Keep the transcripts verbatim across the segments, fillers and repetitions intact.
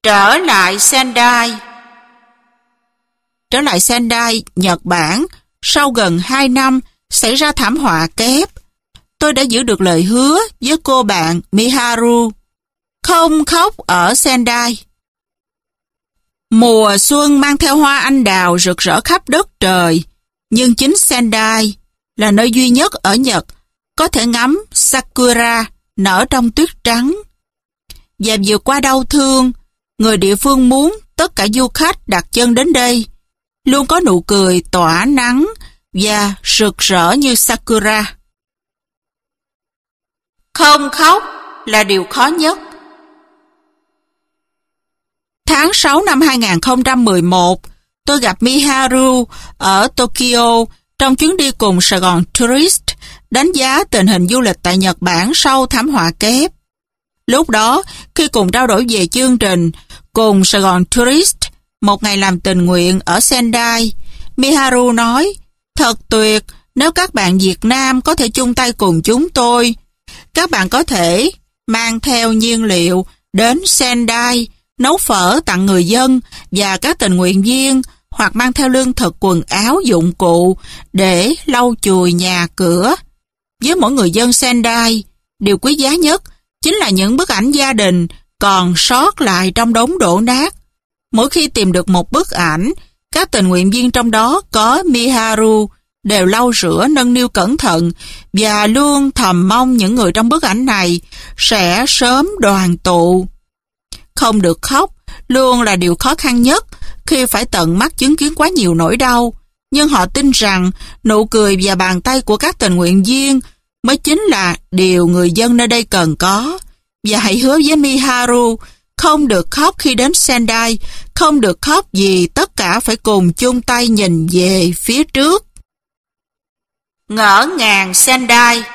Trở lại Sendai. Trở lại Sendai, Nhật Bản, sau gần hai năm xảy ra thảm họa kép, tôi đã giữ được lời hứa với cô bạn Miharu. Không khóc ở Sendai. Mùa xuân mang theo hoa anh đào rực rỡ khắp đất trời, nhưng chính Sendai là nơi duy nhất ở Nhật có thể ngắm Sakura nở trong tuyết trắng. Và vượt qua đau thương, người địa phương muốn tất cả du khách đặt chân đến đây luôn có nụ cười tỏa nắng và rực rỡ như Sakura. Không khóc là điều khó nhất. Tháng sáu năm hai nghìn không trăm mười một, tôi gặp Miharu ở Tokyo trong chuyến đi cùng Sài Gòn Tourist đánh giá tình hình du lịch tại Nhật Bản sau thảm họa kép. Lúc đó, khi cùng trao đổi về chương trình cùng Sài Gòn Tourist, một ngày làm tình nguyện ở Sendai, Miharu nói, thật tuyệt nếu các bạn Việt Nam có thể chung tay cùng chúng tôi. Các bạn có thể mang theo nhiên liệu đến Sendai, nấu phở tặng người dân và các tình nguyện viên, hoặc mang theo lương thực, quần áo, dụng cụ để lau chùi nhà cửa. Với mỗi người dân Sendai, điều quý giá nhất chính là những bức ảnh gia đình còn sót lại trong đống đổ nát. Mỗi khi tìm được một bức ảnh, các tình nguyện viên trong đó có Miharu đều lau rửa nâng niu cẩn thận và luôn thầm mong những người trong bức ảnh này sẽ sớm đoàn tụ. Không được khóc luôn là điều khó khăn nhất khi phải tận mắt chứng kiến quá nhiều nỗi đau, nhưng họ tin rằng nụ cười và bàn tay của các tình nguyện viên mới chính là điều người dân nơi đây cần có. Và hãy hứa với Miharu không được khóc khi đến Sendai, không được khóc vì tất cả phải cùng chung tay nhìn về phía trước. Ngỡ ngàng Sendai.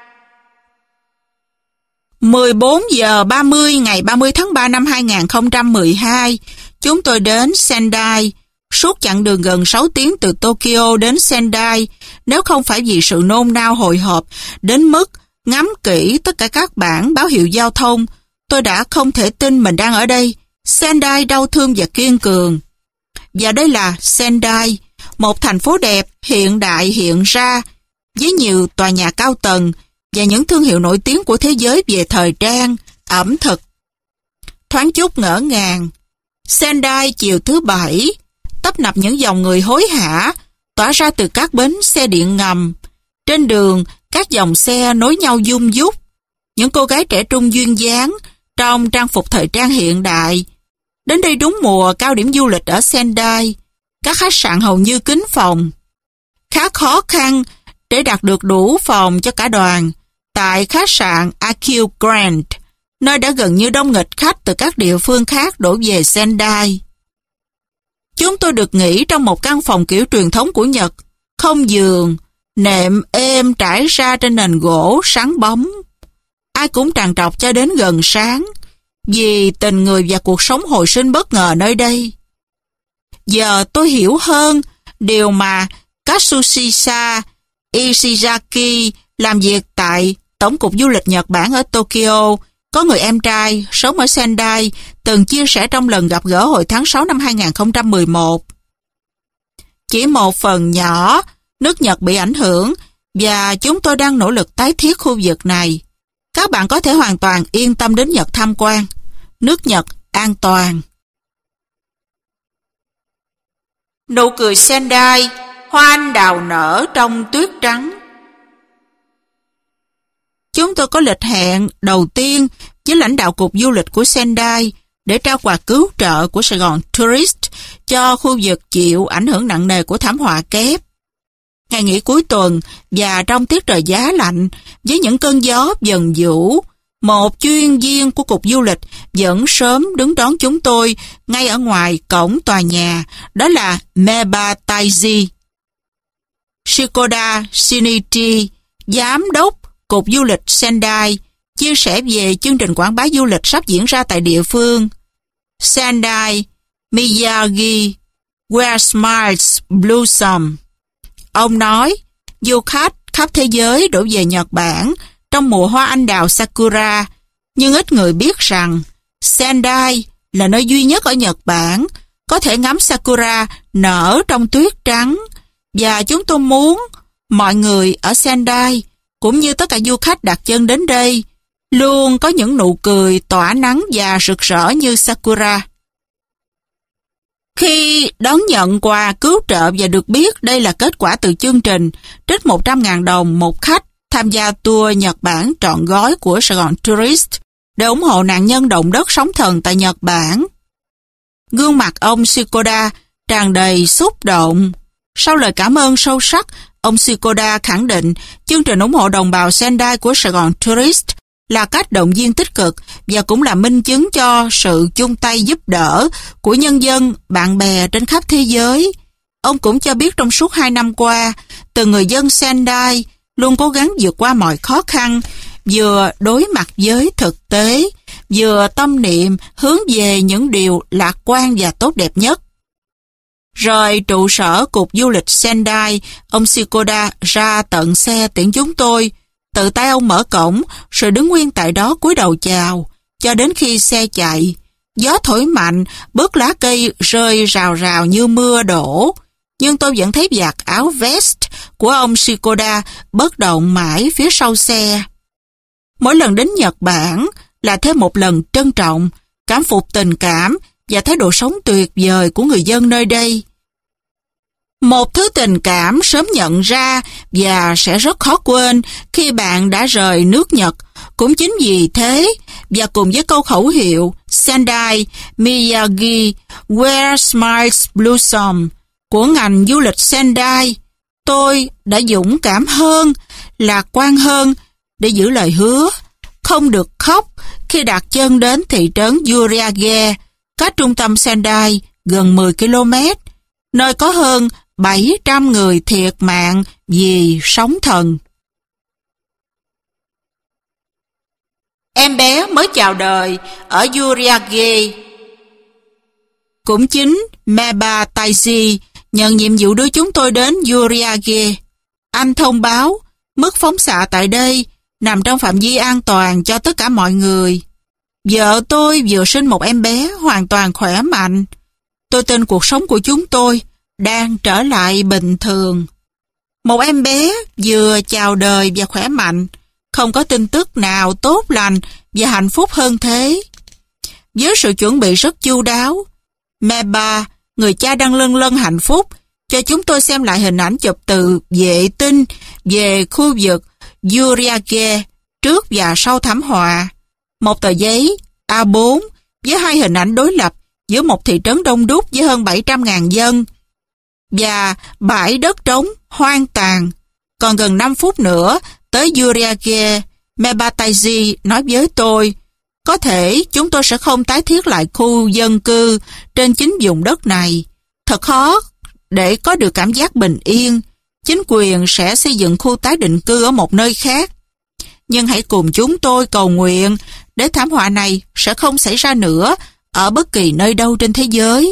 mười bốn giờ ba mươi ngày ba mươi tháng ba năm hai nghìn không trăm mười hai, chúng tôi đến Sendai. Suốt chặng đường gần sáu tiếng từ Tokyo đến Sendai, nếu không phải vì sự nôn nao hồi hộp đến mức ngắm kỹ tất cả các bảng báo hiệu giao thông, tôi đã không thể tin mình đang ở đây. Sendai đau thương và kiên cường. Và đây là Sendai, một thành phố đẹp, hiện đại hiện ra, với nhiều tòa nhà cao tầng và những thương hiệu nổi tiếng của thế giới về thời trang, ẩm thực. Thoáng chút ngỡ ngàng, Sendai chiều thứ bảy, tấp nập những dòng người hối hả, tỏa ra từ các bến xe điện ngầm. Trên đường, các dòng xe nối nhau dung dút. Những cô gái trẻ trung duyên dáng, trong trang phục thời trang hiện đại. Đến đây đúng mùa cao điểm du lịch ở Sendai. Các khách sạn hầu như kín phòng. Khá khó khăn để đặt được đủ phòng cho cả đoàn tại khách sạn Akio Grand, nơi đã gần như đông nghịch khách từ các địa phương khác đổ về Sendai. Chúng tôi được nghỉ trong một căn phòng kiểu truyền thống của Nhật, không giường, nệm êm trải ra trên nền gỗ sáng bóng. Ai cũng trằn trọc cho đến gần sáng, vì tình người và cuộc sống hồi sinh bất ngờ nơi đây. Giờ tôi hiểu hơn điều mà Katsushika Ishizaki làm việc tại Tổng cục Du lịch Nhật Bản ở Tokyo, có người em trai sống ở Sendai, từng chia sẻ trong lần gặp gỡ hồi tháng sáu năm hai nghìn không trăm mười một. Chỉ một phần nhỏ, nước Nhật bị ảnh hưởng và chúng tôi đang nỗ lực tái thiết khu vực này. Các bạn có thể hoàn toàn yên tâm đến Nhật tham quan. Nước Nhật an toàn. Nụ cười Sendai, hoa anh đào nở trong tuyết trắng. Chúng tôi có lịch hẹn đầu tiên với lãnh đạo cục du lịch của Sendai để trao quà cứu trợ của Sài Gòn Tourist cho khu vực chịu ảnh hưởng nặng nề của thảm họa kép. Ngày nghỉ cuối tuần và trong tiết trời giá lạnh với những cơn gió dần vũ, một chuyên viên của cục du lịch vẫn sớm đứng đón chúng tôi ngay ở ngoài cổng tòa nhà, đó là Meba Taiji. Shikoda Shinichi, giám đốc cục du lịch Sendai, chia sẻ về chương trình quảng bá du lịch sắp diễn ra tại địa phương. Sendai Miyagi, Where Smiles Blossom. Ông nói, du khách khắp thế giới đổ về Nhật Bản trong mùa hoa anh đào Sakura, nhưng ít người biết rằng Sendai là nơi duy nhất ở Nhật Bản có thể ngắm Sakura nở trong tuyết trắng, và chúng tôi muốn mọi người ở Sendai, cũng như tất cả du khách đặt chân đến đây, luôn có những nụ cười tỏa nắng và rực rỡ như Sakura. Khi đón nhận quà cứu trợ và được biết đây là kết quả từ chương trình trích một trăm nghìn đồng một khách tham gia tour Nhật Bản trọn gói của Sài Gòn Tourist để ủng hộ nạn nhân động đất sóng thần tại Nhật Bản, gương mặt ông Shikoda tràn đầy xúc động. Sau lời cảm ơn sâu sắc, ông Shikoda khẳng định chương trình ủng hộ đồng bào Sendai của Sài Gòn Tourist là cách động viên tích cực và cũng là minh chứng cho sự chung tay giúp đỡ của nhân dân, bạn bè trên khắp thế giới. Ông cũng cho biết trong suốt hai năm qua, từng người dân Sendai luôn cố gắng vượt qua mọi khó khăn, vừa đối mặt với thực tế, vừa tâm niệm hướng về những điều lạc quan và tốt đẹp nhất. Rời trụ sở Cục Du lịch Sendai, ông Shikoda ra tận xe tiễn chúng tôi. Tự tay ông mở cổng, rồi đứng nguyên tại đó cúi đầu chào, cho đến khi xe chạy. Gió thổi mạnh, bớt lá cây rơi rào rào như mưa đổ. Nhưng tôi vẫn thấy vạt áo vest của ông Shikoda bất động mãi phía sau xe. Mỗi lần đến Nhật Bản là thêm một lần trân trọng, cảm phục tình cảm và thái độ sống tuyệt vời của người dân nơi đây. Một thứ tình cảm sớm nhận ra và sẽ rất khó quên khi bạn đã rời nước Nhật. Cũng chính vì thế, và cùng với câu khẩu hiệu Sendai Miyagi Where Smiles Blossom của ngành du lịch Sendai, tôi đã dũng cảm hơn, lạc quan hơn để giữ lời hứa, không được khóc khi đặt chân đến thị trấn Yuriage, cách trung tâm Sendai gần mười ki lô mét, nơi có hơn bảy trăm người thiệt mạng vì sóng thần. Em bé mới chào đời ở Yuriage. Cũng chính Meba Taiji nhận nhiệm vụ đưa chúng tôi đến Yuriage. Anh thông báo mức phóng xạ tại đây nằm trong phạm vi an toàn cho tất cả mọi người. Vợ tôi vừa sinh một em bé hoàn toàn khỏe mạnh. Tôi tin cuộc sống của chúng tôi đang trở lại bình thường. Một em bé vừa chào đời và khỏe mạnh, không có tin tức nào tốt lành và hạnh phúc hơn thế. Với sự chuẩn bị rất chu đáo, Meba, người cha đang lân lân hạnh phúc, cho chúng tôi xem lại hình ảnh chụp từ vệ tinh về khu vực Yuriage trước và sau thảm họa. Một tờ giấy A bốn với hai hình ảnh đối lập giữa một thị trấn đông đúc với hơn bảy trăm nghìn dân và bãi đất trống hoang tàn. Còn gần năm phút nữa tới Yuriage, Meba Taiji nói với tôi, có thể chúng tôi sẽ không tái thiết lại khu dân cư trên chính vùng đất này. Thật khó để có được cảm giác bình yên. Chính quyền sẽ xây dựng khu tái định cư ở một nơi khác. Nhưng hãy cùng chúng tôi cầu nguyện để thảm họa này sẽ không xảy ra nữa ở bất kỳ nơi đâu trên thế giới.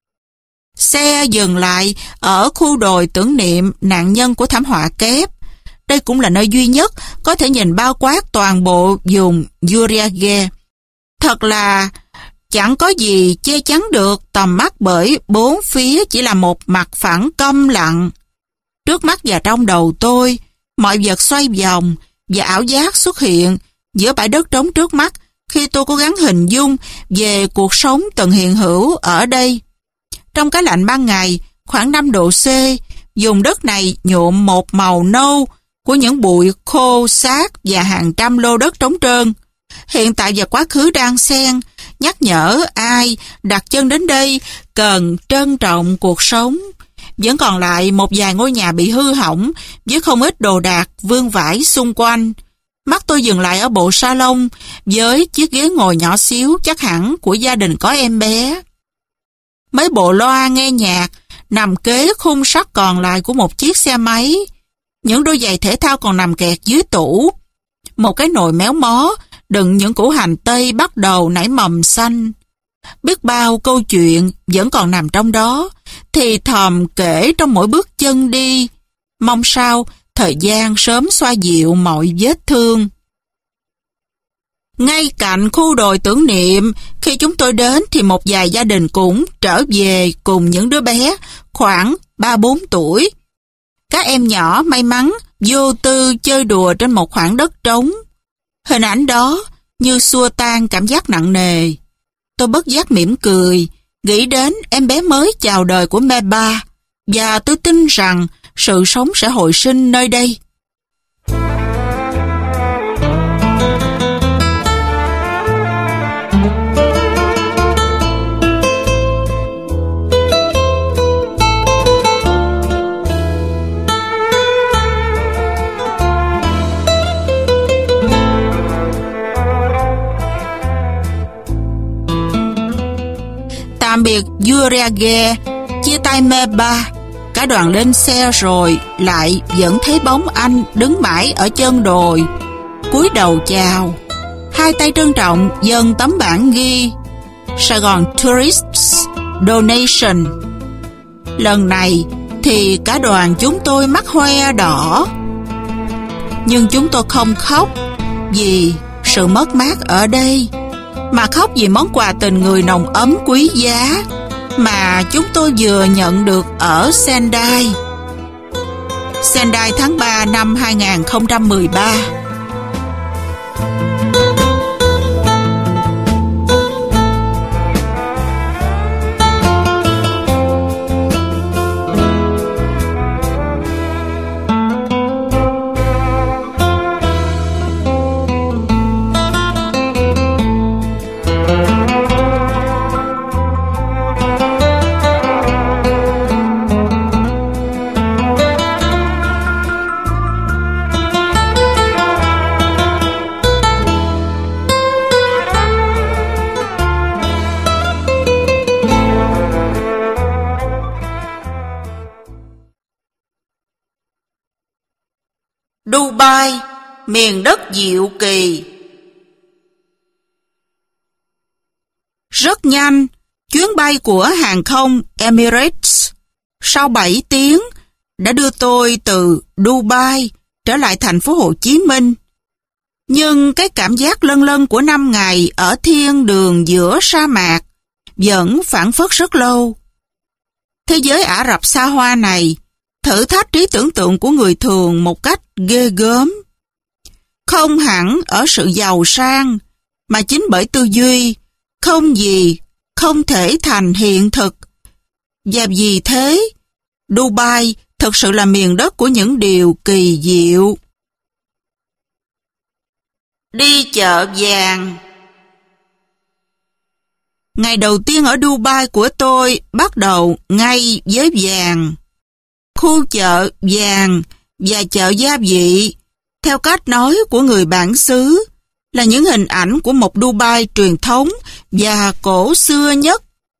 Xe dừng lại ở khu đồi tưởng niệm nạn nhân của thảm họa kép. Đây cũng là nơi duy nhất có thể nhìn bao quát toàn bộ vùng Yuriage. Thật là chẳng có gì che chắn được tầm mắt, bởi bốn phía chỉ là một mặt phẳng câm lặng. Trước mắt và trong đầu tôi, mọi vật xoay vòng và ảo giác xuất hiện giữa bãi đất trống trước mắt khi tôi cố gắng hình dung về cuộc sống từng hiện hữu ở đây. Trong cái lạnh ban ngày, khoảng năm độ C, vùng đất này nhuộm một màu nâu của những bụi khô xác và hàng trăm lô đất trống trơn. Hiện tại và quá khứ đang xen, nhắc nhở ai đặt chân đến đây cần trân trọng cuộc sống. Vẫn còn lại một vài ngôi nhà bị hư hỏng với không ít đồ đạc vương vãi xung quanh. Mắt tôi dừng lại ở bộ salon với chiếc ghế ngồi nhỏ xíu chắc hẳn của gia đình có em bé. Mấy bộ loa nghe nhạc nằm kế khung sắt còn lại của một chiếc xe máy. Những đôi giày thể thao còn nằm kẹt dưới tủ. Một cái nồi méo mó đựng những củ hành tây bắt đầu nảy mầm xanh. Biết bao câu chuyện vẫn còn nằm trong đó, thì thầm kể trong mỗi bước chân đi. Mong sao thời gian sớm xoa dịu mọi vết thương. Ngay cạnh khu đồi tưởng niệm, khi chúng tôi đến thì một vài gia đình cũng trở về cùng những đứa bé khoảng ba bốn tuổi. Các em nhỏ may mắn vô tư chơi đùa trên một khoảng đất trống. Hình ảnh đó như xua tan cảm giác nặng nề. Tôi bất giác mỉm cười, nghĩ đến em bé mới chào đời của Meba, và tôi tin rằng sự sống sẽ hồi sinh nơi đây. Tạm biệt Uriage, chia tay Meba. Cả đoàn lên xe rồi lại vẫn thấy bóng anh đứng mãi ở chân đồi, cúi đầu chào, hai tay trân trọng dâng tấm bảng ghi Sài Gòn Tourists Donation. Lần này thì cả đoàn chúng tôi mắt hoe đỏ, nhưng chúng tôi không khóc vì sự mất mát ở đây, mà khóc vì món quà tình người nồng ấm quý giá mà chúng tôi vừa nhận được ở Sendai. Sendai tháng ba năm hai nghìn không trăm mười ba. Dubai, miền đất diệu kỳ. Rất nhanh, chuyến bay của hàng không Emirates sau bảy tiếng đã đưa tôi từ Dubai trở lại thành phố Hồ Chí Minh. Nhưng cái cảm giác lân lân của năm ngày ở thiên đường giữa sa mạc vẫn phảng phất rất lâu. Thế giới Ả Rập xa hoa này thử thách trí tưởng tượng của người thường một cách ghê gớm. Không hẳn ở sự giàu sang, mà chính bởi tư duy, không gì không thể thành hiện thực. Và vì thế, Dubai thực sự là miền đất của những điều kỳ diệu. Đi chợ vàng. Ngày đầu tiên ở Dubai của tôi bắt đầu ngay với vàng. Khu chợ vàng và chợ gia vị, theo cách nói của người bản xứ, là những hình ảnh của một Dubai truyền thống và cổ xưa nhất.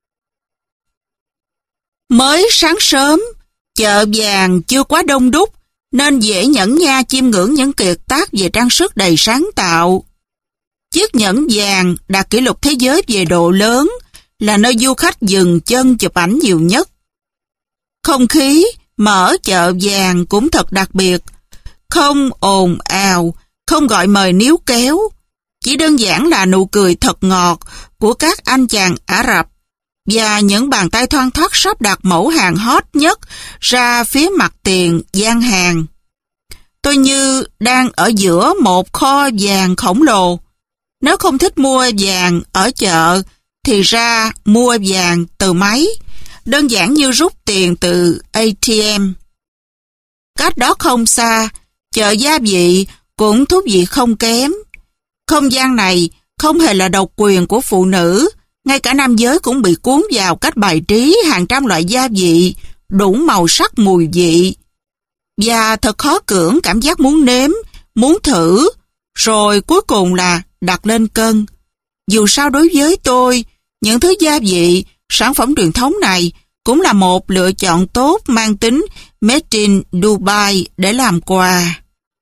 Mới sáng sớm, chợ vàng chưa quá đông đúc, nên dễ nhẫn nha chiêm ngưỡng những kiệt tác về trang sức đầy sáng tạo. Chiếc nhẫn vàng đạt kỷ lục thế giới về độ lớn, là nơi du khách dừng chân chụp ảnh nhiều nhất. Không khí mở chợ vàng cũng thật đặc biệt, không ồn ào, không gọi mời níu kéo, chỉ đơn giản là nụ cười thật ngọt của các anh chàng Ả Rập và những bàn tay thoăn thoắt sắp đặt mẫu hàng hot nhất ra phía mặt tiền gian hàng. Tôi như đang ở giữa một kho vàng khổng lồ. Nếu không thích mua vàng ở chợ thì ra mua vàng từ máy, đơn giản như rút tiền từ a tê em. Cách đó không xa, chợ gia vị cũng thú vị không kém. Không gian này không hề là độc quyền của phụ nữ, ngay cả nam giới cũng bị cuốn vào cách bài trí hàng trăm loại gia vị, đủ màu sắc mùi vị. Và thật khó cưỡng cảm giác muốn nếm, muốn thử, rồi cuối cùng là đặt lên cân. Dù sao đối với tôi, những thứ gia vị, sản phẩm truyền thống này cũng là một lựa chọn tốt mang tính Made in Dubai để làm quà.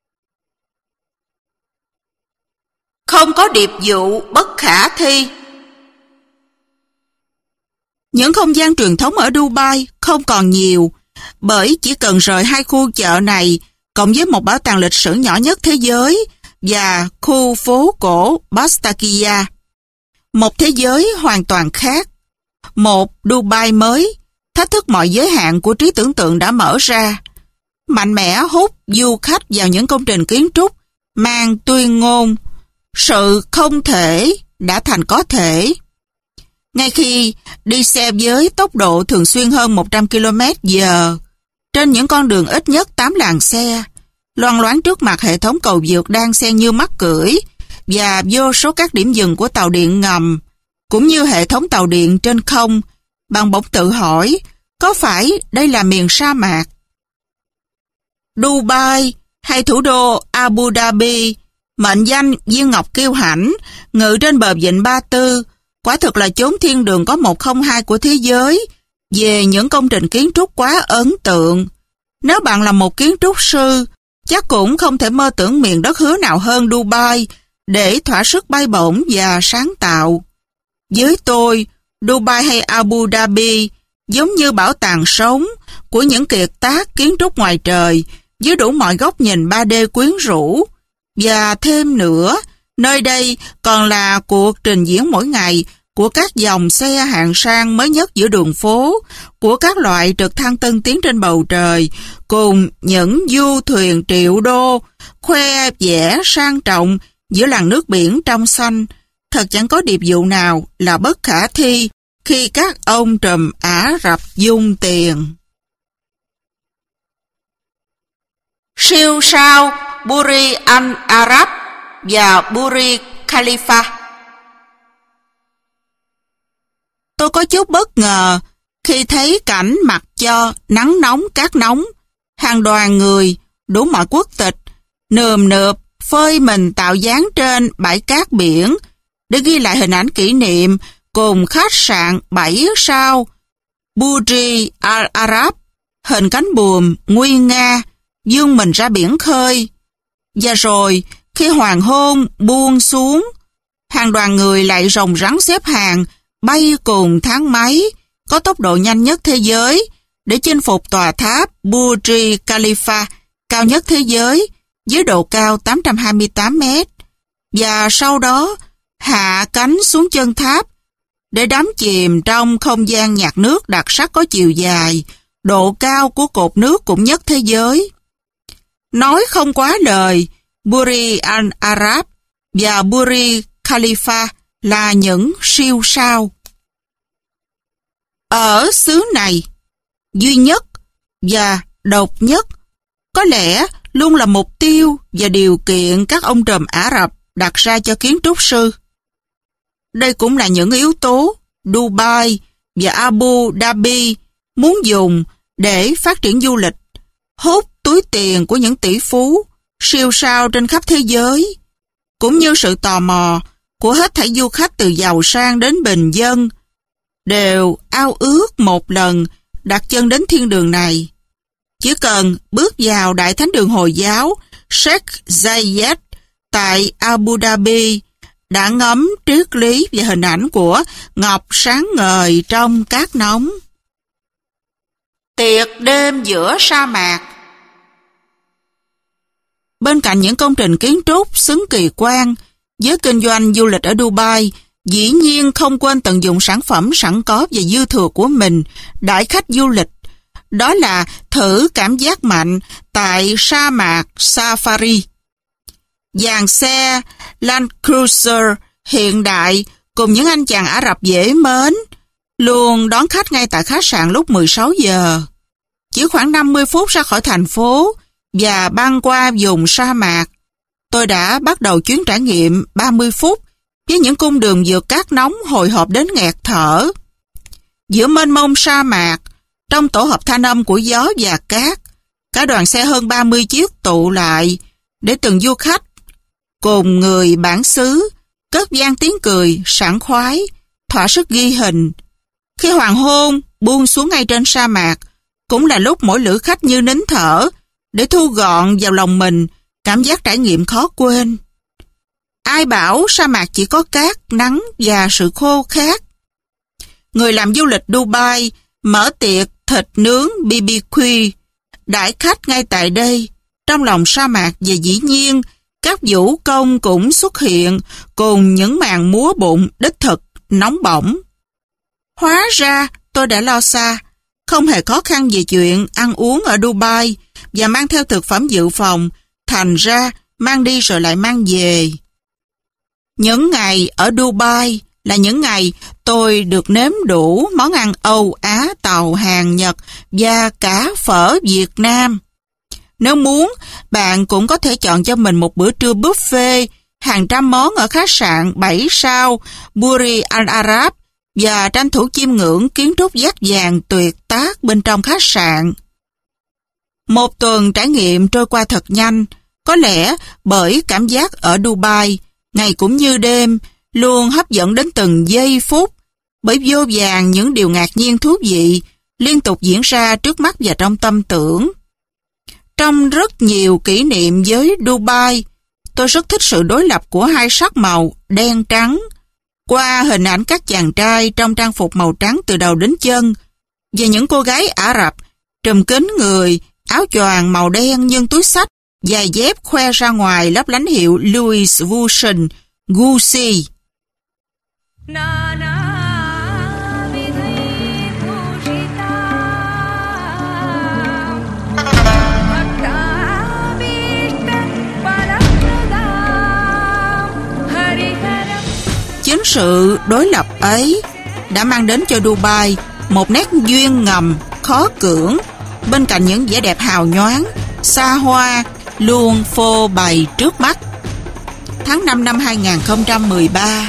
Không có điệp vụ bất khả thi. Những không gian truyền thống ở Dubai không còn nhiều, bởi chỉ cần rời hai khu chợ này cộng với một bảo tàng lịch sử nhỏ nhất thế giới và khu phố cổ Bastakia. Một thế giới hoàn toàn khác. Một Dubai mới, thách thức mọi giới hạn của trí tưởng tượng đã mở ra. Mạnh mẽ hút du khách vào những công trình kiến trúc mang tuyên ngôn sự không thể đã thành có thể. Ngay khi đi xe với tốc độ thường xuyên hơn một trăm ki lô mét giờ, trên những con đường ít nhất tám làn xe, loang loáng trước mặt hệ thống cầu vượt đang xen như mắt cưỡi và vô số các điểm dừng của tàu điện ngầm, cũng như hệ thống tàu điện trên không, bạn bỗng tự hỏi, có phải đây là miền sa mạc? Dubai hay thủ đô Abu Dhabi, mệnh danh viên ngọc kiêu hãnh, ngự trên bờ vịnh Ba Tư, quả thực là chốn thiên đường có một không hai của thế giới về những công trình kiến trúc quá ấn tượng. Nếu bạn là một kiến trúc sư, chắc cũng không thể mơ tưởng miền đất hứa nào hơn Dubai để thỏa sức bay bổng và sáng tạo. Với tôi, Dubai hay Abu Dhabi giống như bảo tàng sống của những kiệt tác kiến trúc ngoài trời với đủ mọi góc nhìn ba D quyến rũ. Và thêm nữa, nơi đây còn là cuộc trình diễn mỗi ngày của các dòng xe hạng sang mới nhất giữa đường phố, của các loại trực thăng tân tiến trên bầu trời, cùng những du thuyền triệu đô, khoe vẻ sang trọng giữa làn nước biển trong xanh. Thật chẳng có điệp vụ nào là bất khả thi khi các ông trùm Ả Rập dung tiền. Siêu sao Burj Al Arab và Burj Khalifa. Tôi có chút bất ngờ khi thấy cảnh mặc cho nắng nóng cát nóng, hàng đoàn người đủ mọi quốc tịch nườm nượp phơi mình tạo dáng trên bãi cát biển để ghi lại hình ảnh kỷ niệm cùng khách sạn bảy sao Burj Al Arab, hình cánh buồm nguy nga vươn mình ra biển khơi. Và rồi khi hoàng hôn buông xuống, hàng đoàn người lại rồng rắn xếp hàng bay cùng thang máy có tốc độ nhanh nhất thế giới để chinh phục tòa tháp Burj Khalifa cao nhất thế giới với độ cao tám trăm hai mươi tám mét, và sau đó hạ cánh xuống chân tháp để đắm chìm trong không gian nhạc nước đặc sắc có chiều dài, độ cao của cột nước cũng nhất thế giới. Nói không quá lời, Burj Al Arab và Burj Khalifa là những siêu sao. Ở xứ này, duy nhất và độc nhất, có lẽ luôn là mục tiêu và điều kiện các ông trùm Ả Rập đặt ra cho kiến trúc sư. Đây cũng là những yếu tố Dubai và Abu Dhabi muốn dùng để phát triển du lịch, hút túi tiền của những tỷ phú, siêu sao trên khắp thế giới, cũng như sự tò mò của hết thảy du khách từ giàu sang đến bình dân, đều ao ước một lần đặt chân đến thiên đường này. Chỉ cần bước vào Đại Thánh đường Hồi giáo Sheikh Zayed tại Abu Dhabi đã ngắm triết lý và hình ảnh của ngọc sáng ngời trong cát nóng. Tiệc đêm giữa sa mạc. Bên cạnh những công trình kiến trúc xứng kỳ quan, giới kinh doanh du lịch ở Dubai dĩ nhiên không quên tận dụng sản phẩm sẵn có và dư thừa của mình đãi khách du lịch. Đó là thử cảm giác mạnh tại sa mạc Safari. Dàn xe Land Cruiser hiện đại cùng những anh chàng Ả Rập dễ mến luôn đón khách ngay tại khách sạn lúc mười sáu giờ. Chỉ khoảng năm mươi phút ra khỏi thành phố và băng qua vùng sa mạc, tôi đã bắt đầu chuyến trải nghiệm ba mươi phút với những cung đường vượt cát nóng hồi hộp đến nghẹt thở. Giữa mênh mông sa mạc, trong tổ hợp thanh âm của gió và cát, cả đoàn xe hơn ba mươi chiếc tụ lại để từng du khách cùng người bản xứ cất vang tiếng cười sảng khoái, thỏa sức ghi hình. Khi hoàng hôn buông xuống ngay trên sa mạc, cũng là lúc mỗi lữ khách như nín thở để thu gọn vào lòng mình cảm giác trải nghiệm khó quên. Ai bảo sa mạc chỉ có cát, nắng và sự khô khát. Người làm du lịch Dubai mở tiệc thịt nướng bê bê quy đãi khách ngay tại đây, trong lòng sa mạc, và dĩ nhiên Các vũ công cũng xuất hiện cùng những màn múa bụng đích thực, nóng bỏng. Hóa ra tôi đã lo xa, không hề khó khăn về chuyện ăn uống ở Dubai và mang theo thực phẩm dự phòng, thành ra mang đi rồi lại mang về. Những ngày ở Dubai là những ngày tôi được nếm đủ món ăn Âu, Á, Tàu, Hàn, Nhật và cả phở Việt Nam. Nếu muốn, bạn cũng có thể chọn cho mình một bữa trưa buffet hàng trăm món ở khách sạn bảy sao Burj Al Arab và tranh thủ chiêm ngưỡng kiến trúc dát vàng tuyệt tác bên trong khách sạn. Một tuần trải nghiệm trôi qua thật nhanh, có lẽ bởi cảm giác ở Dubai, ngày cũng như đêm, luôn hấp dẫn đến từng giây phút, bởi vô vàn những điều ngạc nhiên thú vị liên tục diễn ra trước mắt và trong tâm tưởng. Trong rất nhiều kỷ niệm với Dubai, tôi rất thích sự đối lập của hai sắc màu đen trắng, qua hình ảnh các chàng trai trong trang phục màu trắng từ đầu đến chân, và những cô gái Ả Rập trùm kín người, áo choàng màu đen nhưng túi xách, giày dép khoe ra ngoài lấp lánh hiệu Louis Vuitton, Gucci. Chính sự đối lập ấy đã mang đến cho Dubai một nét duyên ngầm, khó cưỡng, bên cạnh những vẻ đẹp hào nhoáng, xa hoa, luôn phô bày trước mắt. Tháng năm năm hai nghìn không trăm mười ba.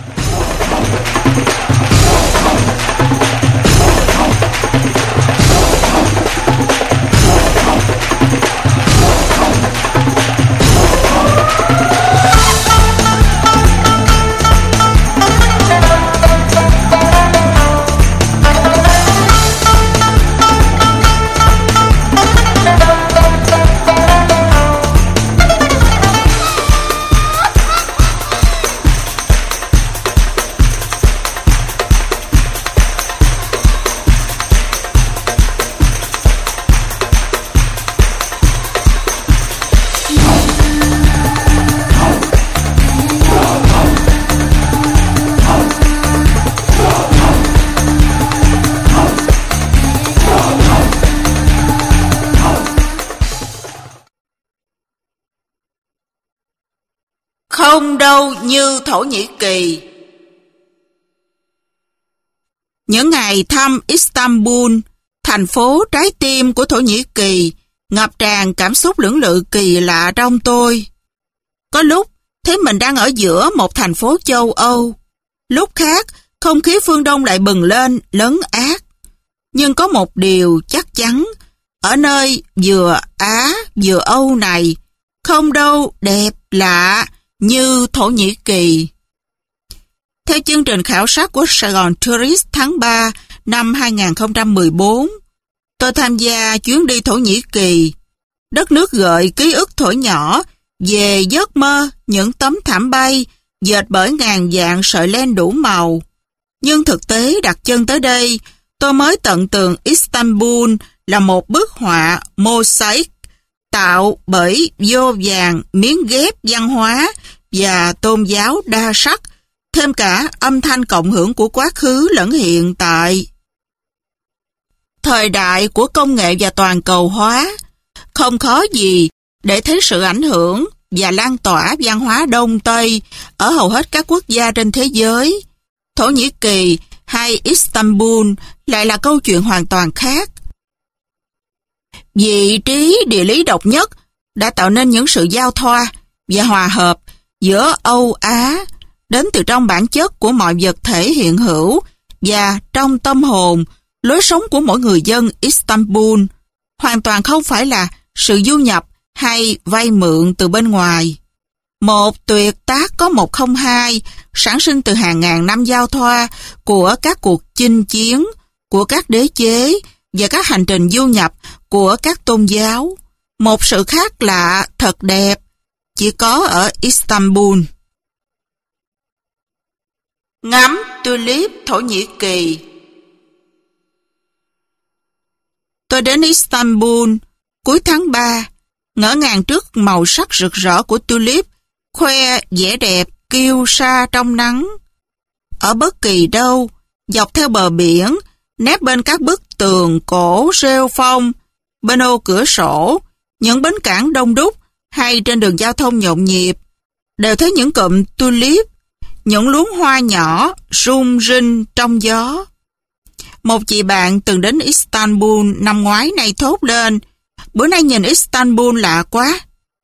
Không đâu như Thổ Nhĩ Kỳ. Những ngày thăm Istanbul, thành phố trái tim của Thổ Nhĩ Kỳ, ngập tràn cảm xúc lưỡng lự kỳ lạ trong tôi. Có lúc thấy mình đang ở giữa một thành phố châu Âu, lúc khác không khí phương Đông lại bừng lên lấn át. Nhưng có một điều chắc chắn, ở nơi vừa Á vừa Âu này, không đâu đẹp lạ như Thổ Nhĩ Kỳ. Theo chương trình khảo sát của Sài Gòn Tourist tháng ba năm hai nghìn không trăm mười bốn, tôi tham gia chuyến đi Thổ Nhĩ Kỳ, đất nước gợi ký ức thuở nhỏ về giấc mơ những tấm thảm bay dệt bởi ngàn vạn sợi len đủ màu. Nhưng thực tế đặt chân tới đây, tôi mới tận tường Istanbul là một bức họa mosaic tạo bởi vô vàn miếng ghép văn hóa và tôn giáo đa sắc, thêm cả âm thanh cộng hưởng của quá khứ lẫn hiện tại. Thời đại của công nghệ và toàn cầu hóa, không khó gì để thấy sự ảnh hưởng và lan tỏa văn hóa Đông Tây ở hầu hết các quốc gia trên thế giới. Thổ Nhĩ Kỳ hay Istanbul lại là câu chuyện hoàn toàn khác. Vị trí địa lý độc nhất đã tạo nên những sự giao thoa và hòa hợp giữa Âu Á đến từ trong bản chất của mọi vật thể hiện hữu và trong tâm hồn, lối sống của mỗi người dân Istanbul, hoàn toàn không phải là sự du nhập hay vay mượn từ bên ngoài. Một tuyệt tác có một không hai sản sinh từ hàng ngàn năm giao thoa của các cuộc chinh chiến, của các đế chế và các hành trình du nhập của các tôn giáo. Một sự khác lạ thật đẹp chỉ có ở Istanbul. Ngắm tulip Thổ Nhĩ Kỳ. Tôi đến Istanbul cuối tháng ba, ngỡ ngàng trước màu sắc rực rỡ của tulip, khoe vẻ đẹp kiêu sa trong nắng. Ở bất kỳ đâu, dọc theo bờ biển, nép bên các bức tường cổ rêu phong, bên ô cửa sổ, những bến cảng đông đúc hay trên đường giao thông nhộn nhịp, đều thấy những cụm tulip, những luống hoa nhỏ rung rinh trong gió. Một chị bạn từng đến Istanbul năm ngoái này thốt lên, bữa nay nhìn Istanbul lạ quá.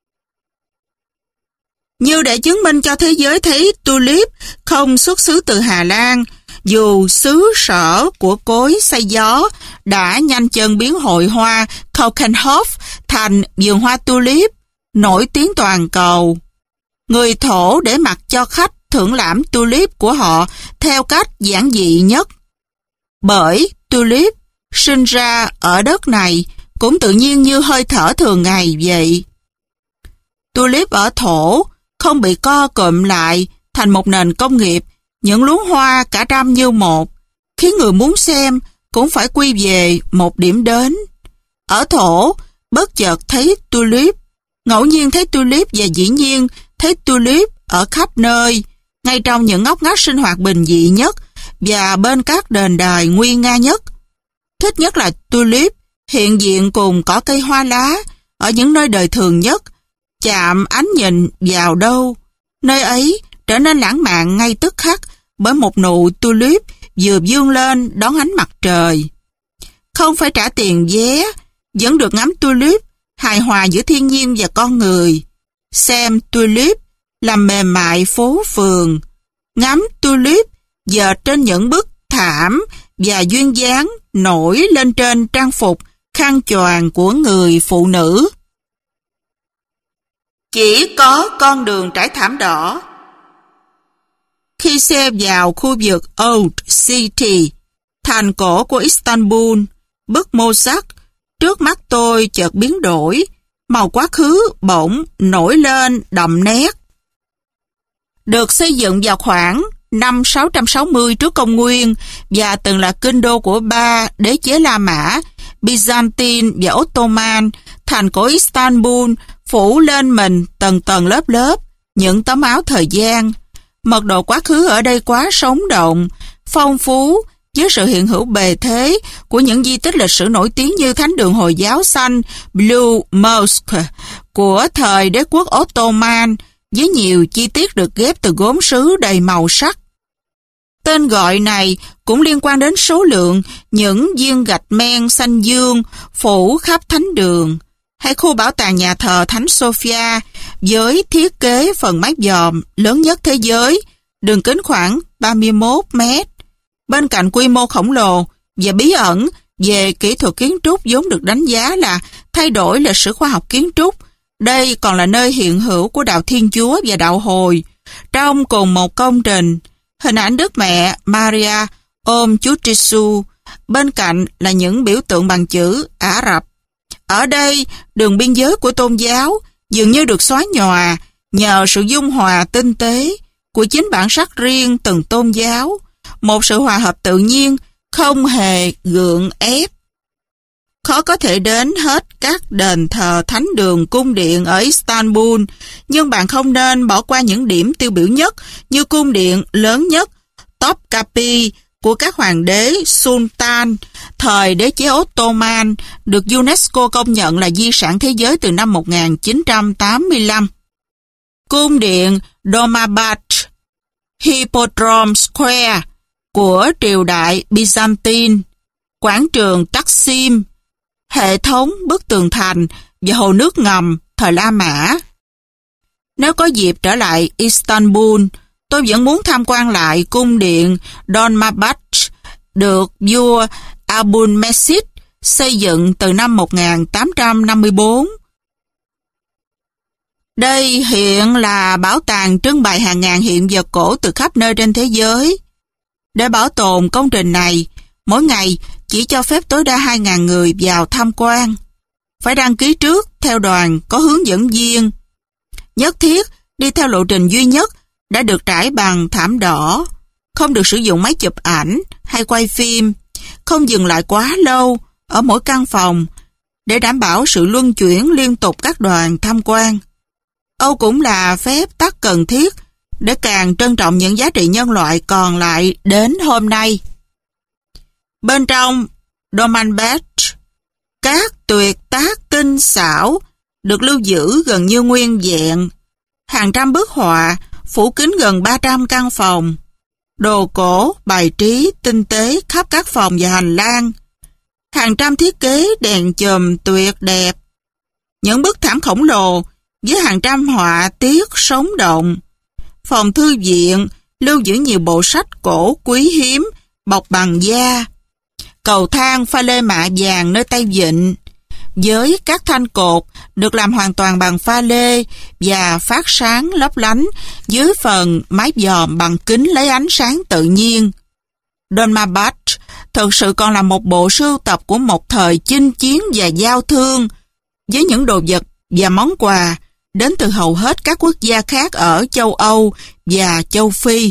Như để chứng minh cho thế giới thấy tulip không xuất xứ từ Hà Lan, dù xứ sở của cối xay gió đã nhanh chân biến hội hoa Keukenhof thành vườn hoa tulip nổi tiếng toàn cầu. Người Thổ để mặc cho khách thưởng lãm tulip của họ theo cách giản dị nhất. Bởi tulip sinh ra ở đất này cũng tự nhiên như hơi thở thường ngày vậy. Tulip ở Thổ không bị co cụm lại thành một nền công nghiệp, những luống hoa cả trăm như một, khiến người muốn xem cũng phải quy về một điểm đến. Ở Thổ, bất chợt thấy tulip, ngẫu nhiên thấy tulip và dĩ nhiên thấy tulip ở khắp nơi, ngay trong những ngóc ngách sinh hoạt bình dị nhất và bên các đền đài nguy nga nhất. Thích nhất là tulip hiện diện cùng cỏ cây hoa lá ở những nơi đời thường nhất, chạm ánh nhìn vào đâu, nơi ấy trở nên lãng mạn ngay tức khắc bởi một nụ tulip vừa vươn lên đón ánh mặt trời. Không phải trả tiền vé, vẫn được ngắm tulip, hài hòa giữa thiên nhiên và con người. Xem tulip làm mềm mại phố phường, ngắm tulip dệt trên những bức thảm và duyên dáng nổi lên trên trang phục khăn choàng của người phụ nữ. Chỉ có con đường trải thảm đỏ. Khi xe vào khu vực Old City, thành cổ của Istanbul, bức mosaic trước mắt tôi chợt biến đổi, màu quá khứ bỗng nổi lên đậm nét. Được xây dựng vào khoảng năm sáu trăm sáu mươi trước công nguyên và từng là kinh đô của ba đế chế La Mã, Byzantine và Ottoman, thành cổ Istanbul phủ lên mình tầng tầng lớp lớp những tấm áo thời gian. Mật độ quá khứ ở đây quá sống động, phong phú với sự hiện hữu bề thế của những di tích lịch sử nổi tiếng như Thánh đường Hồi giáo xanh Blue Mosque của thời đế quốc Ottoman, với nhiều chi tiết được ghép từ gốm sứ đầy màu sắc. Tên gọi này cũng liên quan đến số lượng những viên gạch men xanh dương phủ khắp thánh đường, hay khu bảo tàng nhà thờ Thánh Sophia với thiết kế phần mái dòm lớn nhất thế giới, đường kính khoảng ba mươi mốt mét. Bên cạnh quy mô khổng lồ và bí ẩn về kỹ thuật kiến trúc vốn được đánh giá là thay đổi lịch sử khoa học kiến trúc, đây còn là nơi hiện hữu của đạo Thiên Chúa và đạo Hồi. Trong cùng một công trình, hình ảnh Đức Mẹ Maria ôm Chúa Giêsu, bên cạnh là những biểu tượng bằng chữ Ả Rập. Ở đây, đường biên giới của tôn giáo dường như được xóa nhòa nhờ sự dung hòa tinh tế của chính bản sắc riêng từng tôn giáo, một sự hòa hợp tự nhiên, không hề gượng ép. Khó có thể đến hết các đền thờ thánh đường cung điện ở Istanbul, nhưng bạn không nên bỏ qua những điểm tiêu biểu nhất như cung điện lớn nhất Topkapi của các hoàng đế Sultan thời đế chế Ottoman, được UNESCO công nhận là di sản thế giới từ năm một nghìn chín trăm tám mươi lăm. Cung điện Dolmabahce, Hippodrome Square của triều đại Byzantine, quảng trường Taksim, hệ thống bức tường thành và hồ nước ngầm thời La Mã. Nếu có dịp trở lại Istanbul, tôi vẫn muốn tham quan lại cung điện Dolmabahce được vua Abdülmecid xây dựng từ năm một nghìn tám trăm năm mươi tư. Đây hiện là bảo tàng trưng bày hàng ngàn hiện vật cổ từ khắp nơi trên thế giới. Để bảo tồn công trình này, mỗi ngày chỉ cho phép tối đa hai nghìn người vào tham quan. Phải đăng ký trước theo đoàn có hướng dẫn viên. Nhất thiết đi theo lộ trình duy nhất đã được trải bằng thảm đỏ. Không được sử dụng máy chụp ảnh hay quay phim. Không dừng lại quá lâu ở mỗi căn phòng. để đảm bảo sự luân chuyển liên tục các đoàn tham quan. Âu cũng là phép tắc cần thiết để càng trân trọng những giá trị nhân loại còn lại đến hôm nay. Bên trong Domain Beach, các tuyệt tác tinh xảo được lưu giữ gần như nguyên vẹn. Hàng trăm bức họa phủ kín gần ba trăm căn phòng. Đồ cổ bài trí tinh tế khắp các phòng và hành lang. Hàng trăm thiết kế đèn chùm tuyệt đẹp. Những bức thảm khổng lồ với hàng trăm họa tiết sống động. Phòng thư viện lưu giữ nhiều bộ sách cổ quý hiếm bọc bằng da. Cầu thang pha lê mạ vàng nơi tay vịn, với các thanh cột được làm hoàn toàn bằng pha lê và phát sáng lấp lánh dưới phần mái vòm bằng kính lấy ánh sáng tự nhiên. Domain Beach thực sự còn là một bộ sưu tập của một thời chinh chiến và giao thương, với những đồ vật và món quà đến từ hầu hết các quốc gia khác ở châu Âu và châu Phi.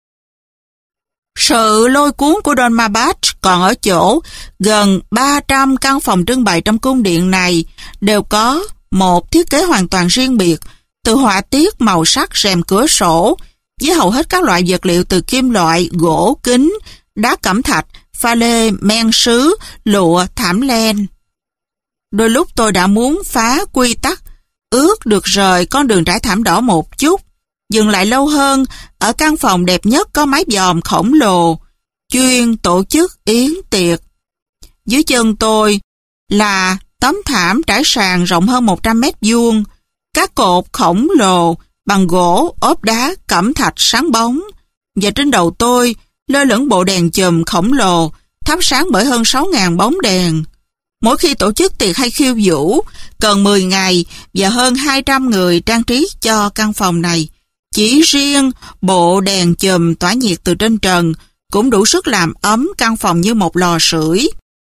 Sự lôi cuốn của Domain Beach còn ở chỗ gần ba trăm căn phòng trưng bày trong cung điện này đều có một thiết kế hoàn toàn riêng biệt, từ họa tiết màu sắc rèm cửa sổ, với hầu hết các loại vật liệu từ kim loại, gỗ, kính, đá cẩm thạch, pha lê, men sứ, lụa, thảm len. Đôi lúc tôi đã muốn phá quy tắc, ước được rời con đường trải thảm đỏ một chút, dừng lại lâu hơn ở căn phòng đẹp nhất có mái vòm khổng lồ, chuyên tổ chức yến tiệc. Dưới chân tôi là tấm thảm trải sàn rộng hơn một trăm mét vuông, các cột khổng lồ bằng gỗ, ốp đá, cẩm thạch sáng bóng, và trên đầu tôi lơ lửng bộ đèn chùm khổng lồ thắp sáng bởi hơn sáu nghìn bóng đèn. Mỗi khi tổ chức tiệc hay khiêu vũ, cần mười ngày và hơn hai trăm người trang trí cho căn phòng này. Chỉ riêng bộ đèn chùm tỏa nhiệt từ trên trần cũng đủ sức làm ấm căn phòng như một lò sưởi.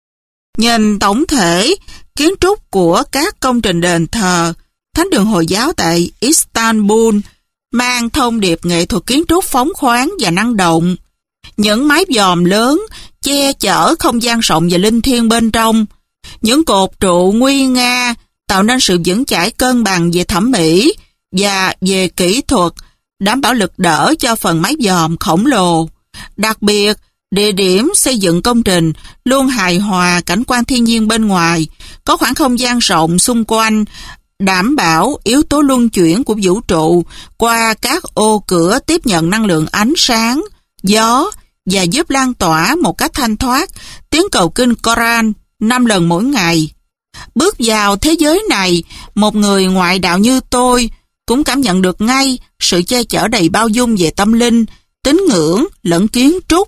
Nhìn tổng thể, kiến trúc của các công trình đền thờ, thánh đường Hồi giáo tại Istanbul mang thông điệp nghệ thuật kiến trúc phóng khoáng và năng động. Những mái vòm lớn che chở không gian rộng và linh thiêng bên trong. Những cột trụ nguy nga tạo nên sự vững chãi cân bằng về thẩm mỹ và về kỹ thuật, đảm bảo lực đỡ cho phần mái vòm khổng lồ. Đặc biệt, địa điểm xây dựng công trình luôn hài hòa cảnh quan thiên nhiên bên ngoài, có khoảng không gian rộng xung quanh, đảm bảo yếu tố luân chuyển của vũ trụ qua các ô cửa tiếp nhận năng lượng ánh sáng, gió và giúp lan tỏa một cách thanh thoát tiếng cầu kinh Koran năm lần mỗi ngày. Bước vào thế giới này, một người ngoại đạo như tôi cũng cảm nhận được ngay sự che chở đầy bao dung về tâm linh, tín ngưỡng lẫn kiến trúc.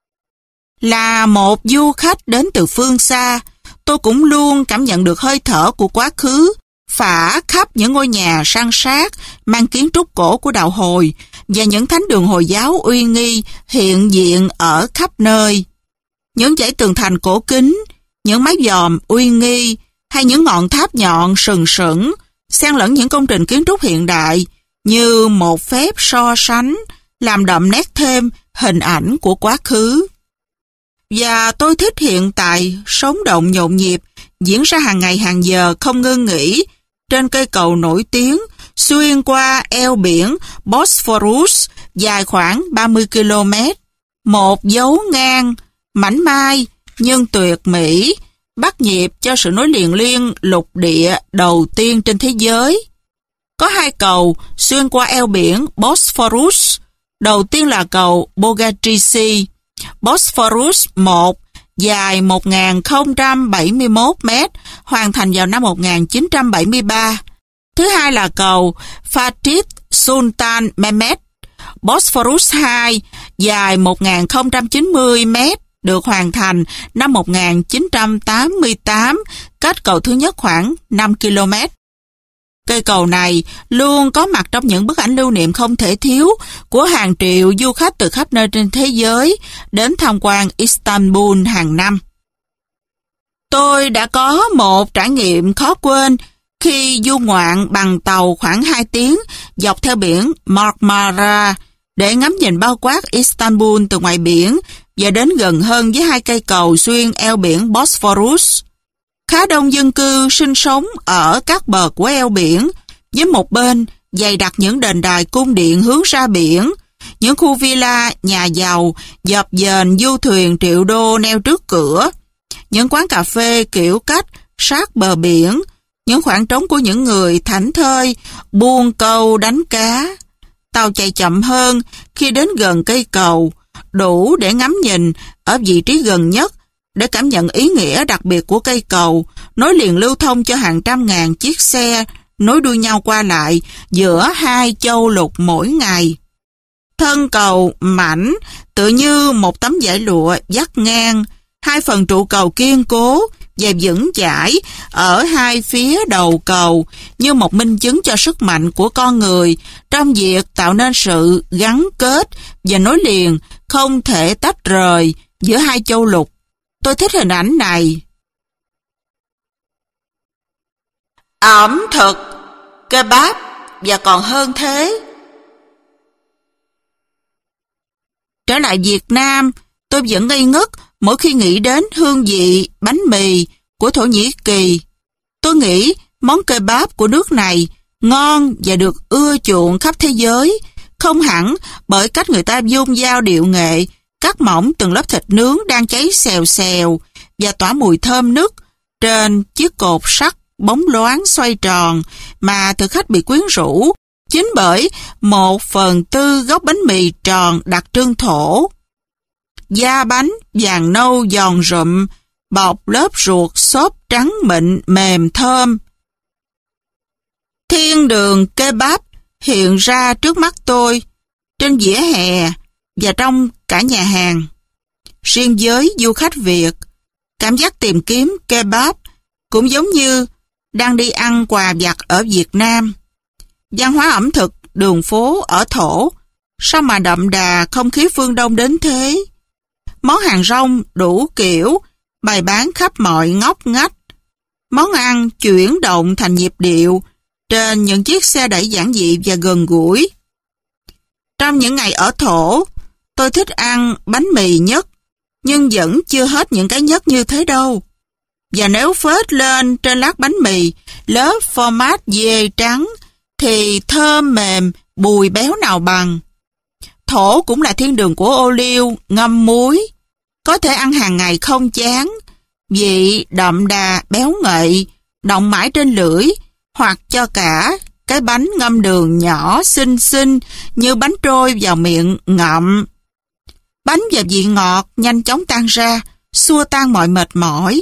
Là một du khách đến từ phương xa, tôi cũng luôn cảm nhận được hơi thở của quá khứ phả khắp những ngôi nhà san sát mang kiến trúc cổ của đạo Hồi và những thánh đường Hồi giáo uy nghi hiện diện ở khắp nơi. Những dãy tường thành cổ kính, những mái vòm uy nghi hay những ngọn tháp nhọn sừng sững xen lẫn những công trình kiến trúc hiện đại như một phép so sánh làm đậm nét thêm hình ảnh của quá khứ. Và tôi thích hiện tại sống động nhộn nhịp diễn ra hàng ngày hàng giờ không ngưng nghỉ trên cây cầu nổi tiếng xuyên qua eo biển Bosphorus dài khoảng ba mươi ki lô mét, một dấu ngang mảnh mai nhưng tuyệt mỹ, bắt nhịp cho sự nối liền liên lục địa đầu tiên trên thế giới. Có hai cầu xuyên qua eo biển Bosphorus. Đầu tiên là cầu Bogatrisi, Bosphorus một, dài một nghìn không trăm bảy mươi mốt mét, hoàn thành vào năm một nghìn chín trăm bảy mươi ba. Thứ hai là cầu Fatih Sultan Mehmet, Bosphorus hai, dài một nghìn không trăm chín mươi mét, được hoàn thành năm một nghìn chín trăm tám mươi tám, cách cầu thứ nhất khoảng năm ki lô mét. Cây cầu này luôn có mặt trong những bức ảnh lưu niệm không thể thiếu của hàng triệu du khách từ khắp nơi trên thế giới đến tham quan Istanbul hàng năm. Tôi đã có một trải nghiệm khó quên khi du ngoạn bằng tàu khoảng hai tiếng dọc theo biển Marmara để ngắm nhìn bao quát Istanbul từ ngoài biển và đến gần hơn với hai cây cầu xuyên eo biển Bosphorus. Khá đông dân cư sinh sống ở các bờ của eo biển, với một bên dày đặc những đền đài cung điện hướng ra biển, những khu villa, nhà giàu, dập dềnh du thuyền triệu đô neo trước cửa, những quán cà phê kiểu cách sát bờ biển, những khoảng trống của những người thảnh thơi, buông câu đánh cá. Tàu chạy chậm hơn khi đến gần cây cầu, đủ để ngắm nhìn ở vị trí gần nhất, để cảm nhận ý nghĩa đặc biệt của cây cầu, nối liền lưu thông cho hàng trăm ngàn chiếc xe nối đuôi nhau qua lại giữa hai châu lục mỗi ngày. Thân cầu mảnh tựa như một tấm vải lụa vắt ngang, hai phần trụ cầu kiên cố và vững chãi ở hai phía đầu cầu như một minh chứng cho sức mạnh của con người trong việc tạo nên sự gắn kết và nối liền không thể tách rời giữa hai châu lục. Tôi thích hình ảnh này. Ẩm thực, kebab và còn hơn thế. Trở lại Việt Nam, tôi vẫn ngây ngất mỗi khi nghĩ đến hương vị bánh mì của Thổ Nhĩ Kỳ. Tôi nghĩ món kebab của nước này ngon và được ưa chuộng khắp thế giới, không hẳn bởi cách người ta vung dao điệu nghệ, cắt mỏng từng lớp thịt nướng đang cháy xèo xèo và tỏa mùi thơm nức trên chiếc cột sắt bóng loáng xoay tròn, mà thực khách bị quyến rũ chính bởi một phần tư góc bánh mì tròn đặc trưng Thổ. Da bánh vàng nâu giòn rụm, bọc lớp ruột xốp trắng mịn mềm thơm. Thiên đường kebab hiện ra trước mắt tôi, trên vỉa hè và trong cả nhà hàng. Riêng với du khách Việt, cảm giác tìm kiếm kebab cũng giống như đang đi ăn quà vặt ở Việt Nam. Văn hóa ẩm thực đường phố ở Thổ sao mà đậm đà không khí phương Đông đến thế. Món hàng rong đủ kiểu bày bán khắp mọi ngóc ngách. Món ăn chuyển động thành nhịp điệu trên những chiếc xe đẩy giản dị và gần gũi. Trong những ngày ở Thổ, tôi thích ăn bánh mì nhất, nhưng vẫn chưa hết những cái nhất như thế đâu. Và nếu phết lên trên lát bánh mì lớp format dê trắng thì thơm mềm, bùi béo nào bằng. Thổ cũng là thiên đường của ô liu ngâm muối, có thể ăn hàng ngày không chán, vị đậm đà béo ngậy, động mãi trên lưỡi, hoặc cho cả cái bánh ngâm đường nhỏ xinh xinh như bánh trôi vào miệng ngậm. Bánh và vị ngọt nhanh chóng tan ra, xua tan mọi mệt mỏi.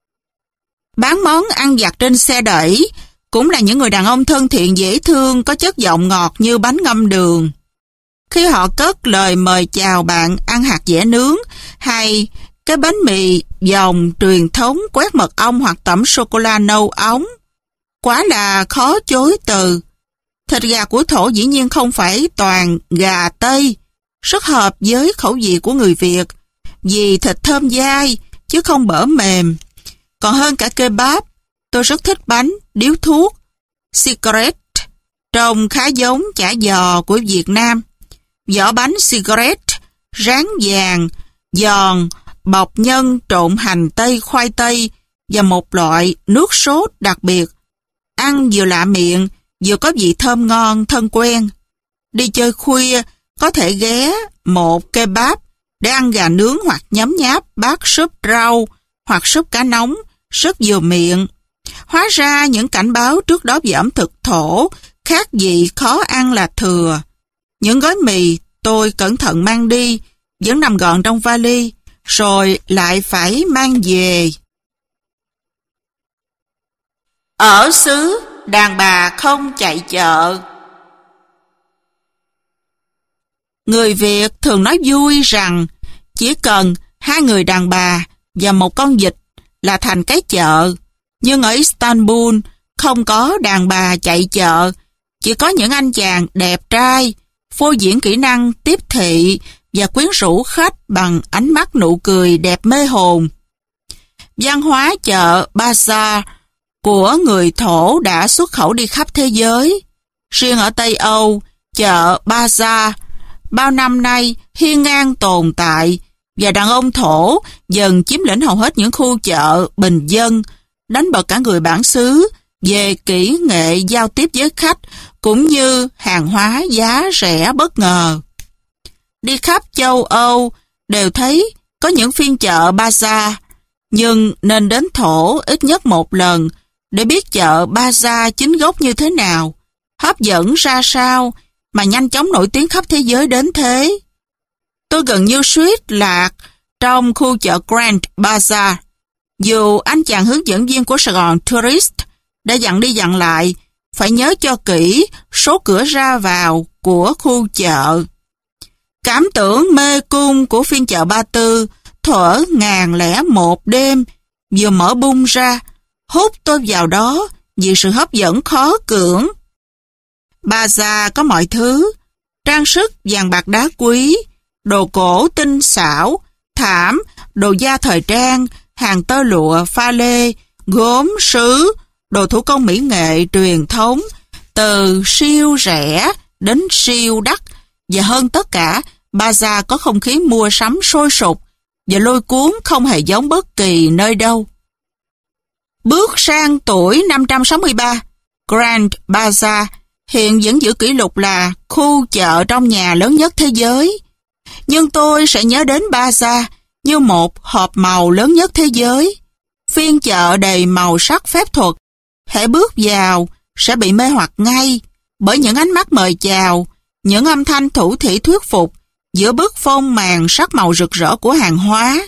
Bán món ăn vặt trên xe đẩy cũng là những người đàn ông thân thiện dễ thương, có chất giọng ngọt như bánh ngâm đường. Khi họ cất lời mời chào bạn ăn hạt dẻ nướng hay cái bánh mì dòng truyền thống quét mật ong hoặc tẩm sô-cô-la nâu ống, quá là khó chối từ. Thịt gà của Thổ dĩ nhiên không phải toàn gà Tây, rất hợp với khẩu vị của người Việt, vì thịt thơm dai chứ không bở mềm. Còn hơn cả kebab, tôi rất thích bánh điếu thuốc cigarette, trông khá giống chả giò của Việt Nam. Vỏ bánh cigarette ráng vàng, giòn, bọc nhân trộn hành tây, khoai tây và một loại nước sốt đặc biệt. Ăn vừa lạ miệng, vừa có vị thơm ngon, thân quen. Đi chơi khuya, có thể ghé một kebab để ăn gà nướng hoặc nhấm nháp bát súp rau hoặc súp cá nóng, rất vừa miệng. Hóa ra những cảnh báo trước đó về ẩm thực Thổ khác vị khó ăn là thừa. Những gói mì tôi cẩn thận mang đi vẫn nằm gọn trong vali, rồi lại phải mang về. Ở xứ đàn bà không chạy chợ. Người Việt thường nói vui rằng chỉ cần hai người đàn bà và một con vịt là thành cái chợ. Nhưng ở Istanbul không có đàn bà chạy chợ, chỉ có những anh chàng đẹp trai, phô diễn kỹ năng tiếp thị và quyến rũ khách bằng ánh mắt nụ cười đẹp mê hồn. Văn hóa chợ bazaar của người Thổ đã xuất khẩu đi khắp thế giới. Riêng ở Tây Âu, chợ bazaar bao năm nay hiên ngang tồn tại, và đàn ông Thổ dần chiếm lĩnh hầu hết những khu chợ bình dân, đánh bật cả người bản xứ về kỹ nghệ giao tiếp với khách, cũng như hàng hóa giá rẻ bất ngờ. Đi khắp châu Âu đều thấy có những phiên chợ bazaar, nhưng nên đến Thổ ít nhất một lần để biết chợ bazaar chính gốc như thế nào, hấp dẫn ra sao mà nhanh chóng nổi tiếng khắp thế giới đến thế. Tôi gần như suýt lạc trong khu chợ Grand Bazaar, dù anh chàng hướng dẫn viên của Sài Gòn Tourist đã dặn đi dặn lại phải nhớ cho kỹ số cửa ra vào của khu chợ. Cảm tưởng mê cung của phiên chợ Ba Tư thuở ngàn lẻ một đêm vừa mở bung ra, hút tôi vào đó vì sự hấp dẫn khó cưỡng. Bazaar có mọi thứ, trang sức vàng bạc đá quý, đồ cổ tinh xảo, thảm, đồ da thời trang, hàng tơ lụa, pha lê, gốm, sứ, đồ thủ công mỹ nghệ truyền thống, từ siêu rẻ đến siêu đắt, và hơn tất cả, Bazaar có không khí mua sắm sôi sục và lôi cuốn không hề giống bất kỳ nơi đâu. Bước sang tuổi năm trăm sáu mươi ba, Grand Bazaar hiện vẫn giữ kỷ lục là khu chợ trong nhà lớn nhất thế giới. Nhưng tôi sẽ nhớ đến Bazaar như một hộp màu lớn nhất thế giới. Phiên chợ đầy màu sắc phép thuật, hễ bước vào sẽ bị mê hoặc ngay bởi những ánh mắt mời chào, những âm thanh thủ thỉ thuyết phục giữa bức phông màn sắc màu rực rỡ của hàng hóa.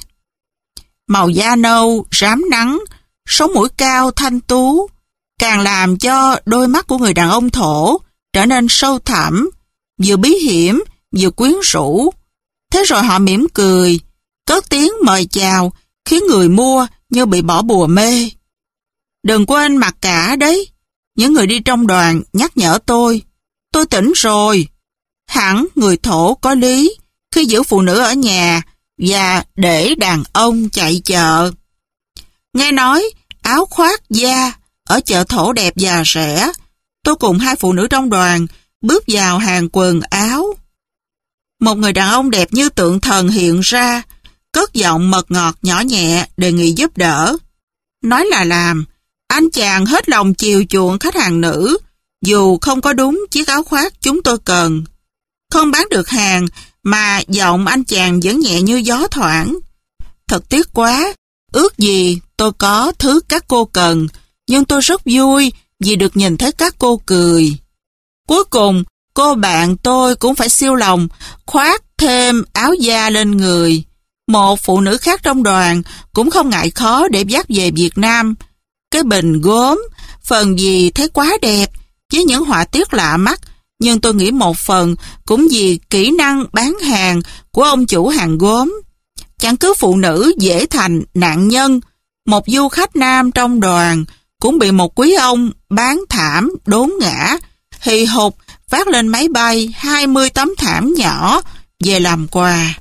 Màu da nâu, rám nắng, sống mũi cao thanh tú, càng làm cho đôi mắt của người đàn ông Thổ trở nên sâu thẳm, vừa bí hiểm, vừa quyến rũ. Thế rồi họ mỉm cười, cất tiếng mời chào, khiến người mua như bị bỏ bùa mê. Đừng quên mặc cả đấy, những người đi trong đoàn nhắc nhở tôi. Tôi tỉnh rồi. Hẳn người Thổ có lý khi giữ phụ nữ ở nhà và để đàn ông chạy chợ. Nghe nói áo khoác da ở chợ Thổ đẹp và rẻ. Tôi cùng hai phụ nữ trong đoàn bước vào hàng quần áo. Một người đàn ông đẹp như tượng thần hiện ra, cất giọng mật ngọt nhỏ nhẹ đề nghị giúp đỡ. Nói là làm, anh chàng hết lòng chiều chuộng khách hàng nữ, dù không có đúng chiếc áo khoác chúng tôi cần. Không bán được hàng mà giọng anh chàng vẫn nhẹ như gió thoảng. Thật tiếc quá, ước gì tôi có thứ các cô cần, nhưng tôi rất vui vì được nhìn thấy các cô cười. Cuối cùng, cô bạn tôi cũng phải siêu lòng khoác thêm áo da lên người. Một phụ nữ khác trong đoàn cũng không ngại khó để dắt về Việt Nam cái bình gốm, phần vì thấy quá đẹp với những họa tiết lạ mắt, nhưng tôi nghĩ một phần cũng vì kỹ năng bán hàng của ông chủ hàng gốm. Chẳng cứ phụ nữ dễ thành nạn nhân, một du khách nam trong đoàn cũng bị một quý ông bán thảm đốn ngã, hì hục vác lên máy bay hai mươi tấm thảm nhỏ về làm quà.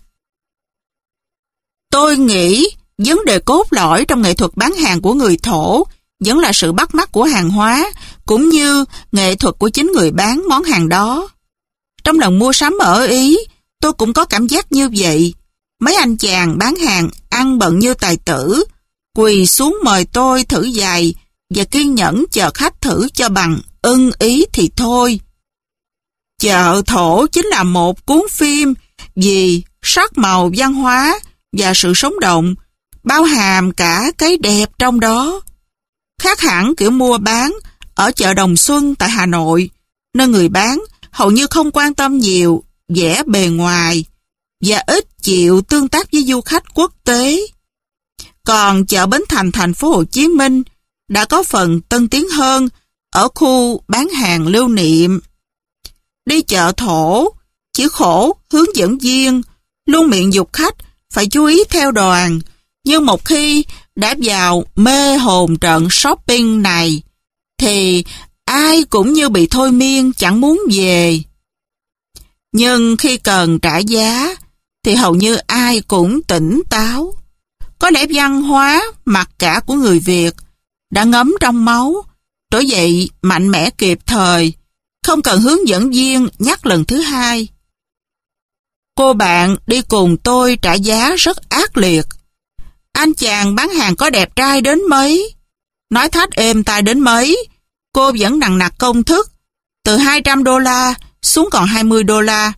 Tôi nghĩ vấn đề cốt lõi trong nghệ thuật bán hàng của người Thổ vẫn là sự bắt mắt của hàng hóa, cũng như nghệ thuật của chính người bán món hàng đó. Trong lần mua sắm ở Ý, tôi cũng có cảm giác như vậy. Mấy anh chàng bán hàng ăn bận như tài tử, quỳ xuống mời tôi thử giày và kiên nhẫn chờ khách thử cho bằng ưng ý thì thôi. Chợ Thổ chính là một cuốn phim vì sắc màu văn hóa và sự sống động, bao hàm cả cái đẹp trong đó. Khác hẳn kiểu mua bán ở chợ Đồng Xuân tại Hà Nội, nơi người bán hầu như không quan tâm nhiều vẻ bề ngoài và ít chịu tương tác với du khách quốc tế. Còn chợ Bến Thành thành phố Hồ Chí Minh đã có phần tân tiến hơn ở khu bán hàng lưu niệm. Đi chợ Thổ, chỉ khổ hướng dẫn viên luôn miệng giục khách phải chú ý theo đoàn, nhưng một khi đã vào mê hồn trận shopping này thì ai cũng như bị thôi miên chẳng muốn về. Nhưng khi cần trả giá thì hầu như ai cũng tỉnh táo. Có lẽ văn hóa mặc cả của người Việt đã ngấm trong máu, trỗi dậy mạnh mẽ kịp thời, không cần hướng dẫn viên nhắc lần thứ hai. Cô bạn đi cùng tôi trả giá rất ác liệt. Anh chàng bán hàng có đẹp trai đến mấy, Nói thách êm tai đến mấy, cô vẫn nằng nặc công thức, từ hai trăm đô la xuống còn hai mươi đô la.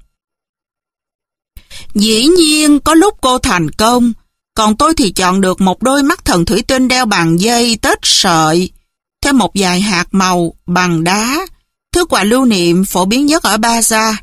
Dĩ nhiên có lúc cô thành công, còn tôi thì chọn được một đôi mắt thần thủy tinh đeo bằng dây tết sợi, thêm một vài hạt màu bằng đá, thứ quà lưu niệm phổ biến nhất ở Baza.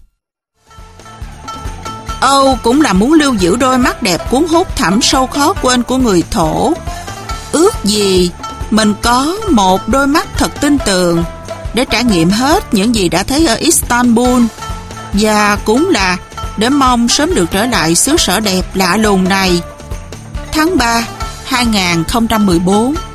Âu cũng là muốn lưu giữ đôi mắt đẹp cuốn hút thẳm sâu khó quên của người Thổ. Ước gì mình có một đôi mắt thật tinh tường để trải nghiệm hết những gì đã thấy ở Istanbul, và cũng là để mong sớm được trở lại xứ sở đẹp lạ lùng này. Tháng ba, hai nghìn không trăm mười bốn.